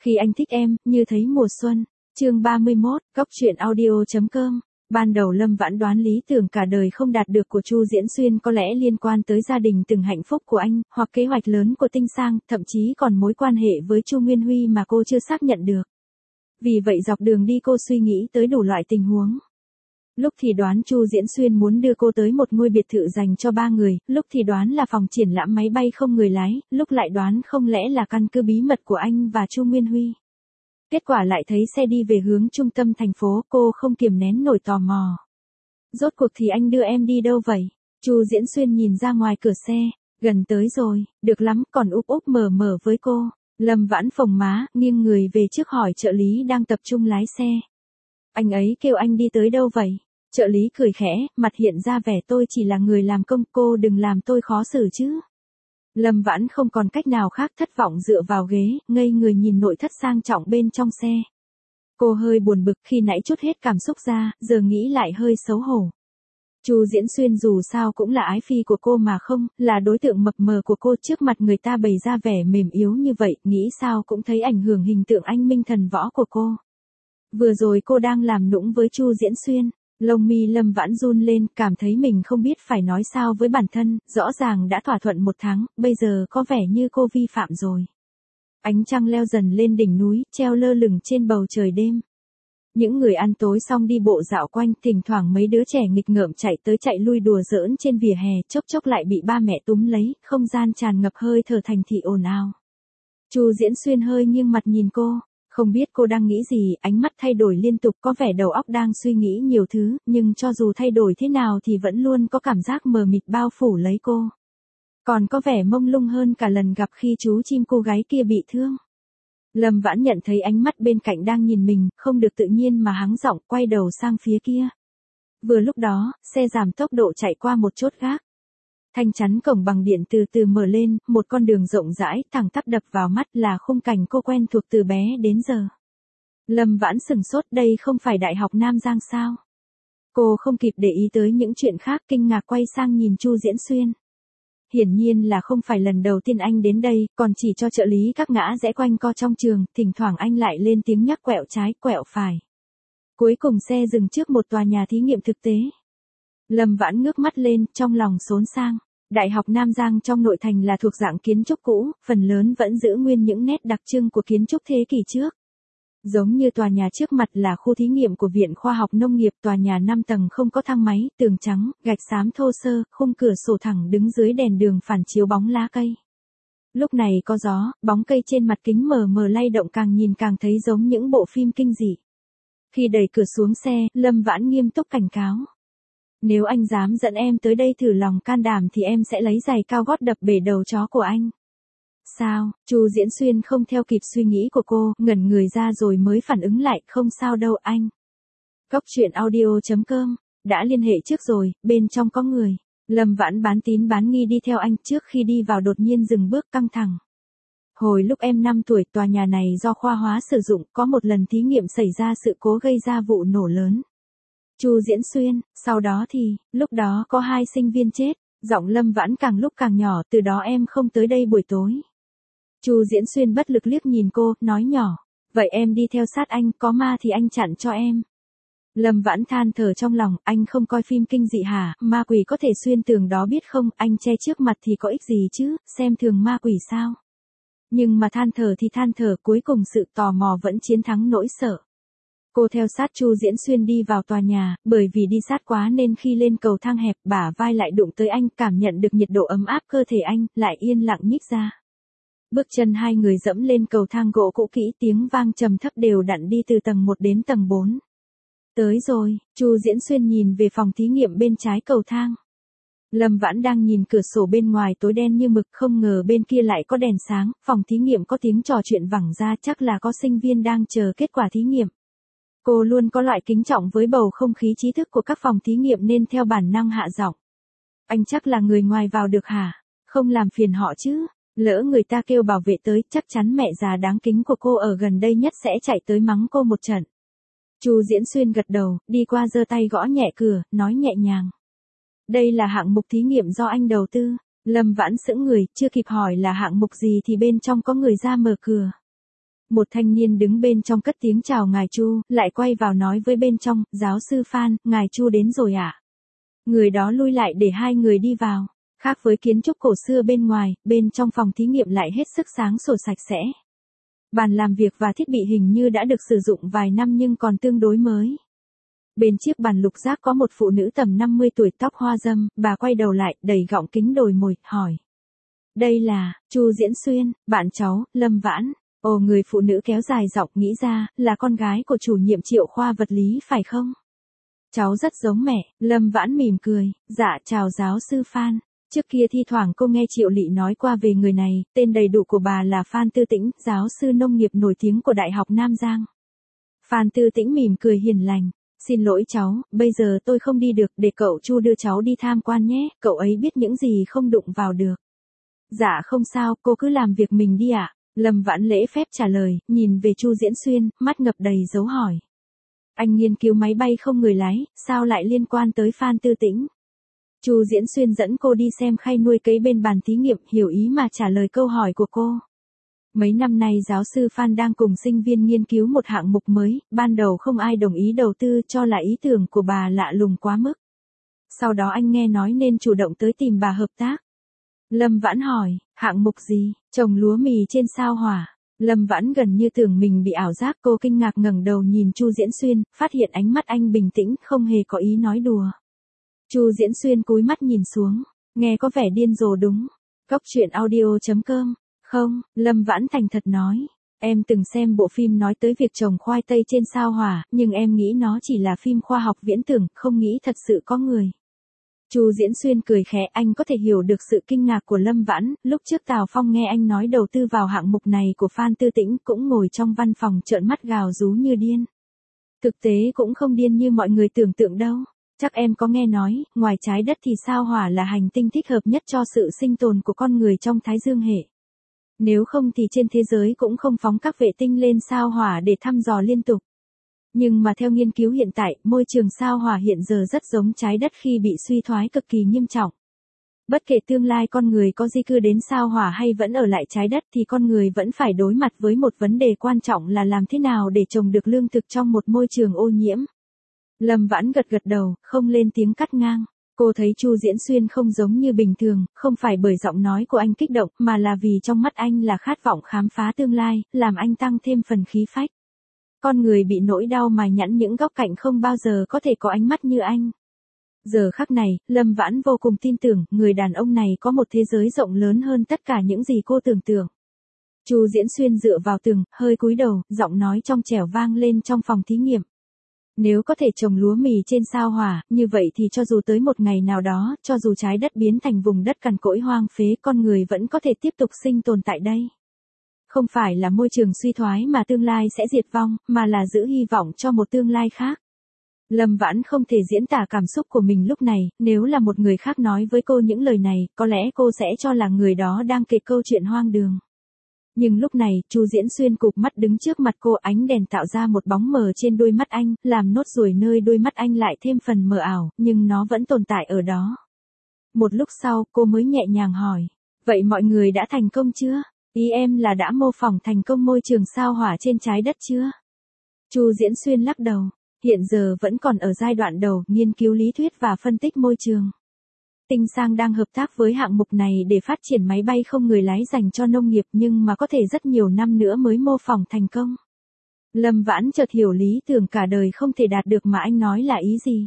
Khi anh thích em, như thấy mùa xuân. Chương 31, Góc truyện audio.com. Ban đầu Lâm Vãn đoán lý tưởng cả đời không đạt được của Chu Diễn Xuyên có lẽ liên quan tới gia đình từng hạnh phúc của anh, hoặc kế hoạch lớn của Tinh Sang, thậm chí còn mối quan hệ với Chu Nguyên Huy mà cô chưa xác nhận được. Vì vậy dọc đường đi cô suy nghĩ tới đủ loại tình huống. Lúc thì đoán Chu Diễn Xuyên muốn đưa cô tới một ngôi biệt thự dành cho 3 người, lúc thì đoán là phòng triển lãm máy bay không người lái, lúc lại đoán không lẽ là căn cứ bí mật của anh và Chu Nguyên Huy. Kết quả lại thấy xe đi về hướng trung tâm thành phố, cô không kiềm nén nổi tò mò. Rốt cuộc thì anh đưa em đi đâu vậy? Chu Diễn Xuyên nhìn ra ngoài cửa xe, gần tới rồi, được lắm, còn úp úp mở mở với cô. Lâm Vãn phồng má, nghiêng người về trước hỏi trợ lý đang tập trung lái xe. Anh ấy kêu anh đi tới đâu vậy? Trợ lý cười khẽ, mặt hiện ra vẻ tôi chỉ là người làm công, cô đừng làm tôi khó xử chứ. Lâm Vãn không còn cách nào khác, thất vọng dựa vào ghế, ngây người nhìn nội thất sang trọng bên trong xe. Cô hơi buồn bực, khi nãy trút hết cảm xúc ra, giờ nghĩ lại hơi xấu hổ. Chu Diễn Xuyên dù sao cũng là ái phi của cô mà không, là đối tượng mập mờ của cô, trước mặt người ta bày ra vẻ mềm yếu như vậy, nghĩ sao cũng thấy ảnh hưởng hình tượng anh minh thần võ của cô. Vừa rồi cô đang làm nũng với Chu Diễn Xuyên. Lông mi Lâm Vãn run lên, cảm thấy mình không biết phải nói sao với bản thân, rõ ràng đã thỏa thuận 1 tháng, bây giờ có vẻ như cô vi phạm rồi. Ánh trăng leo dần lên đỉnh núi, treo lơ lửng trên bầu trời đêm. Những người ăn tối xong đi bộ dạo quanh, thỉnh thoảng mấy đứa trẻ nghịch ngợm chạy tới chạy lui đùa giỡn trên vỉa hè, chốc chốc lại bị ba mẹ túm lấy, không gian tràn ngập hơi thở thành thị ồn ào. Chu Diễn Xuyên hơi nghiêng mặt nhìn cô. Không biết cô đang nghĩ gì, ánh mắt thay đổi liên tục, có vẻ đầu óc đang suy nghĩ nhiều thứ, nhưng cho dù thay đổi thế nào thì vẫn luôn có cảm giác mờ mịt bao phủ lấy cô. Còn có vẻ mông lung hơn cả lần gặp khi chú chim cô gái kia bị thương. Lâm Vãn nhận thấy ánh mắt bên cạnh đang nhìn mình, không được tự nhiên mà hắng giọng, quay đầu sang phía kia. Vừa lúc đó, xe giảm tốc độ chạy qua một chốt gác. Thanh chắn cổng bằng điện từ từ mở lên, một con đường rộng rãi, thẳng tắp đập vào mắt là khung cảnh cô quen thuộc từ bé đến giờ. Lâm Vãn sửng sốt, đây không phải Đại học Nam Giang sao? Cô không kịp để ý tới những chuyện khác, kinh ngạc quay sang nhìn Chu Diễn Xuyên. Hiển nhiên là không phải lần đầu tiên anh đến đây, còn chỉ cho trợ lý các ngã rẽ quanh co trong trường, thỉnh thoảng anh lại lên tiếng nhắc quẹo trái, quẹo phải. Cuối cùng xe dừng trước một tòa nhà thí nghiệm thực tế. Lâm Vãn ngước mắt lên, trong lòng xốn sang. Đại học Nam Giang trong nội thành là thuộc dạng kiến trúc cũ, phần lớn vẫn giữ nguyên những nét đặc trưng của kiến trúc thế kỷ trước. Giống như tòa nhà trước mặt là khu thí nghiệm của Viện Khoa học Nông nghiệp, tòa nhà 5 tầng không có thang máy, tường trắng, gạch xám thô sơ, khung cửa sổ thẳng đứng dưới đèn đường phản chiếu bóng lá cây. Lúc này có gió, bóng cây trên mặt kính mờ mờ lay động, càng nhìn càng thấy giống những bộ phim kinh dị. Khi đẩy cửa xuống xe, Lâm Vãn nghiêm túc cảnh cáo. Nếu anh dám dẫn em tới đây thử lòng can đảm thì em sẽ lấy giày cao gót đập bể đầu chó của anh. Sao? Chu Diễn Xuyên không theo kịp suy nghĩ của cô, ngẩn người ra rồi mới phản ứng lại, không sao đâu anh. Góc truyện audio.com, đã liên hệ trước rồi, bên trong có người. Lâm Vãn bán tín bán nghi đi theo anh, trước khi đi vào đột nhiên dừng bước căng thẳng. Hồi lúc em 5 tuổi, tòa nhà này do khoa hóa sử dụng, có một lần thí nghiệm xảy ra sự cố gây ra vụ nổ lớn. Chu Diễn Xuyên, sau đó thì, lúc đó có 2 sinh viên chết, giọng Lâm Vãn càng lúc càng nhỏ, từ đó em không tới đây buổi tối. Chu Diễn Xuyên bất lực liếc nhìn cô, nói nhỏ, vậy em đi theo sát anh, có ma thì anh chặn cho em. Lâm Vãn than thở trong lòng, anh không coi phim kinh dị hả, ma quỷ có thể xuyên tường đó biết không, anh che trước mặt thì có ích gì chứ, xem thường ma quỷ sao. Nhưng mà than thở thì than thở, cuối cùng sự tò mò vẫn chiến thắng nỗi sợ. Cô theo sát Chu Diễn Xuyên đi vào tòa nhà, bởi vì đi sát quá nên khi lên cầu thang hẹp, bả vai lại đụng tới anh, cảm nhận được nhiệt độ ấm áp cơ thể anh, lại yên lặng nhích ra. Bước chân hai người dẫm lên cầu thang gỗ cũ kỹ, tiếng vang trầm thấp đều đặn đi từ tầng 1 đến tầng 4. Tới rồi, Chu Diễn Xuyên nhìn về phòng thí nghiệm bên trái cầu thang. Lâm Vãn đang nhìn cửa sổ bên ngoài tối đen như mực, không ngờ bên kia lại có đèn sáng, phòng thí nghiệm có tiếng trò chuyện vẳng ra, chắc là có sinh viên đang chờ kết quả thí nghiệm. Cô luôn có loại kính trọng với bầu không khí trí thức của các phòng thí nghiệm nên theo bản năng hạ giọng. Anh chắc là người ngoài vào được hả? Không làm phiền họ chứ? Lỡ người ta kêu bảo vệ tới, chắc chắn mẹ già đáng kính của cô ở gần đây nhất sẽ chạy tới mắng cô một trận. Chu Diễn Xuyên gật đầu, đi qua giơ tay gõ nhẹ cửa, nói nhẹ nhàng. Đây là hạng mục thí nghiệm do anh đầu tư. Lâm Vãn sững người, chưa kịp hỏi là hạng mục gì thì bên trong có người ra mở cửa. Một thanh niên đứng bên trong cất tiếng chào ngài Chu, lại quay vào nói với bên trong, giáo sư Phan, ngài Chu đến rồi ạ. Người đó lui lại để hai người đi vào. Khác với kiến trúc cổ xưa bên ngoài, bên trong phòng thí nghiệm lại hết sức sáng sủa sạch sẽ. Bàn làm việc và thiết bị hình như đã được sử dụng vài năm nhưng còn tương đối mới. Bên chiếc bàn lục giác có một phụ nữ tầm 50 tuổi tóc hoa râm, bà quay đầu lại, đầy gọng kính đồi mồi, hỏi. Đây là, Chu Diễn Xuyên, bạn cháu, Lâm Vãn. Ồ, người phụ nữ kéo dài giọng, nghĩ ra, là con gái của chủ nhiệm Triệu khoa vật lý phải không? Cháu rất giống mẹ, Lâm Vãn mỉm cười, dạ chào giáo sư Phan. Trước kia thi thoảng cô nghe Triệu Lị nói qua về người này, tên đầy đủ của bà là Phan Tư Tĩnh, giáo sư nông nghiệp nổi tiếng của Đại học Nam Giang. Phan Tư Tĩnh mỉm cười hiền lành. Xin lỗi cháu, bây giờ tôi không đi được, để cậu Chu đưa cháu đi tham quan nhé, cậu ấy biết những gì không đụng vào được. Dạ không sao, cô cứ làm việc mình đi ạ. Lâm Vãn lễ phép trả lời, nhìn về Chu Diễn Xuyên, mắt ngập đầy dấu hỏi. Anh nghiên cứu máy bay không người lái, sao lại liên quan tới Phan Tư Tĩnh? Chu Diễn Xuyên dẫn cô đi xem khay nuôi cấy bên bàn thí nghiệm, hiểu ý mà trả lời câu hỏi của cô. Mấy năm nay giáo sư Phan đang cùng sinh viên nghiên cứu một hạng mục mới, ban đầu không ai đồng ý đầu tư cho là ý tưởng của bà lạ lùng quá mức. Sau đó anh nghe nói nên chủ động tới tìm bà hợp tác. Lâm Vãn hỏi, hạng mục gì? Trồng lúa mì trên sao Hỏa. Lâm Vãn gần như tưởng mình bị ảo giác, cô kinh ngạc ngẩng đầu nhìn Chu Diễn Xuyên, phát hiện ánh mắt anh bình tĩnh, không hề có ý nói đùa. Chu Diễn Xuyên cúi mắt nhìn xuống, nghe có vẻ điên rồ đúng. Cóc truyện audio.com. Không, Lâm Vãn thành thật nói. Em từng xem bộ phim nói tới việc trồng khoai tây trên sao Hỏa, nhưng em nghĩ nó chỉ là phim khoa học viễn tưởng, không nghĩ thật sự có người. Chu Diễn Xuyên cười khẽ, anh có thể hiểu được sự kinh ngạc của Lâm Vãn, lúc trước Tào Phong nghe anh nói đầu tư vào hạng mục này của Phan Tư Tĩnh cũng ngồi trong văn phòng trợn mắt gào rú như điên. Thực tế cũng không điên như mọi người tưởng tượng đâu. Chắc em có nghe nói, ngoài trái đất thì sao Hỏa là hành tinh thích hợp nhất cho sự sinh tồn của con người trong Thái Dương hệ. Nếu không thì trên thế giới cũng không phóng các vệ tinh lên sao Hỏa để thăm dò liên tục. Nhưng mà theo nghiên cứu hiện tại, môi trường sao Hỏa hiện giờ rất giống trái đất khi bị suy thoái cực kỳ nghiêm trọng. Bất kể tương lai con người có di cư đến sao Hỏa hay vẫn ở lại trái đất thì con người vẫn phải đối mặt với một vấn đề quan trọng là làm thế nào để trồng được lương thực trong một môi trường ô nhiễm. Lâm Vãn gật gật đầu, không lên tiếng cắt ngang. Cô thấy Chu Diễn Xuyên không giống như bình thường, không phải bởi giọng nói của anh kích động, mà là vì trong mắt anh là khát vọng khám phá tương lai, làm anh tăng thêm phần khí phách. Con người bị nỗi đau mài nhẵn những góc cạnh không bao giờ có thể có ánh mắt như anh. Giờ khắc này, Lâm Vãn vô cùng tin tưởng, người đàn ông này có một thế giới rộng lớn hơn tất cả những gì cô tưởng tượng. Chu Diễn Xuyên dựa vào tường, hơi cúi đầu, giọng nói trong trẻo vang lên trong phòng thí nghiệm. Nếu có thể trồng lúa mì trên sao Hỏa, như vậy thì cho dù tới một ngày nào đó, cho dù trái đất biến thành vùng đất cằn cỗi hoang phế, con người vẫn có thể tiếp tục sinh tồn tại đây. Không phải là môi trường suy thoái mà tương lai sẽ diệt vong, mà là giữ hy vọng cho một tương lai khác. Lâm Vãn không thể diễn tả cảm xúc của mình lúc này, nếu là một người khác nói với cô những lời này, có lẽ cô sẽ cho là người đó đang kể câu chuyện hoang đường. Nhưng lúc này, Chu Diễn Xuyên cụp mắt đứng trước mặt cô, ánh đèn tạo ra một bóng mờ trên đôi mắt anh, làm nốt ruồi nơi đôi mắt anh lại thêm phần mờ ảo, nhưng nó vẫn tồn tại ở đó. Một lúc sau, cô mới nhẹ nhàng hỏi, vậy mọi người đã thành công chưa? Ý em là đã mô phỏng thành công môi trường sao Hỏa trên trái đất chưa? Chu Diễn Xuyên lắc đầu, hiện giờ vẫn còn ở giai đoạn đầu, nghiên cứu lý thuyết và phân tích môi trường. Tinh Sang đang hợp tác với hạng mục này để phát triển máy bay không người lái dành cho nông nghiệp, nhưng mà có thể rất nhiều năm nữa mới mô phỏng thành công. Lâm Vãn chợt hiểu lý tưởng cả đời không thể đạt được mà anh nói là ý gì.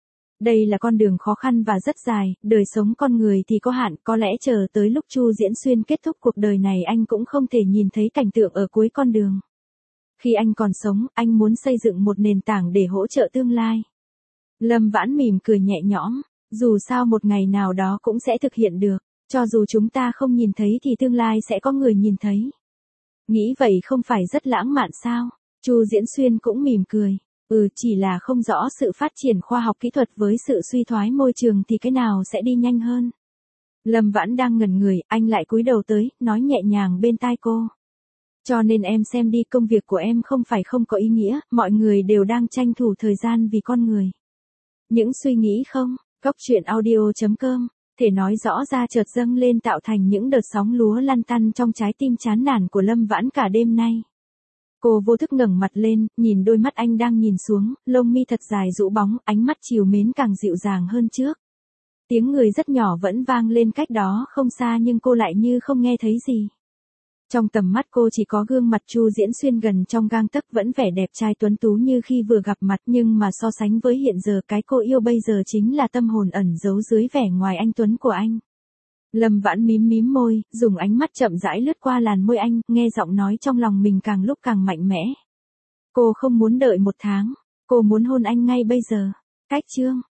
Đây là con đường khó khăn và rất dài, đời sống con người thì có hạn, có lẽ chờ tới lúc Chu Diễn Xuyên kết thúc cuộc đời này anh cũng không thể nhìn thấy cảnh tượng ở cuối con đường. Khi anh còn sống, anh muốn xây dựng một nền tảng để hỗ trợ tương lai. Lâm Vãn mỉm cười nhẹ nhõm, dù sao một ngày nào đó cũng sẽ thực hiện được, cho dù chúng ta không nhìn thấy thì tương lai sẽ có người nhìn thấy. Nghĩ vậy không phải rất lãng mạn sao? Chu Diễn Xuyên cũng mỉm cười. Chỉ là không rõ sự phát triển khoa học kỹ thuật với sự suy thoái môi trường thì cái nào sẽ đi nhanh hơn. Lâm Vãn đang ngẩn người, anh lại cúi đầu tới, nói nhẹ nhàng bên tai cô. Cho nên em xem đi, công việc của em không phải không có ý nghĩa, mọi người đều đang tranh thủ thời gian vì con người. Những suy nghĩ không? Cóc truyện audio.com, thể nói rõ ra chợt dâng lên tạo thành những đợt sóng lúa lăn tăn trong trái tim chán nản của Lâm Vãn cả đêm nay. Cô vô thức ngẩng mặt lên, nhìn đôi mắt anh đang nhìn xuống, lông mi thật dài rũ bóng, ánh mắt trìu mến càng dịu dàng hơn trước. Tiếng người rất nhỏ vẫn vang lên cách đó không xa nhưng cô lại như không nghe thấy gì. Trong tầm mắt cô chỉ có gương mặt Chu Diễn Xuyên gần trong gang tấc vẫn vẻ đẹp trai tuấn tú như khi vừa gặp mặt nhưng mà so sánh với hiện giờ cái cô yêu bây giờ chính là tâm hồn ẩn giấu dưới vẻ ngoài anh tuấn của anh. Lâm Vãn mím mím môi, dùng ánh mắt chậm rãi lướt qua làn môi anh, nghe giọng nói trong lòng mình càng lúc càng mạnh mẽ. Cô không muốn đợi 1 tháng, cô muốn hôn anh ngay bây giờ. Cách chương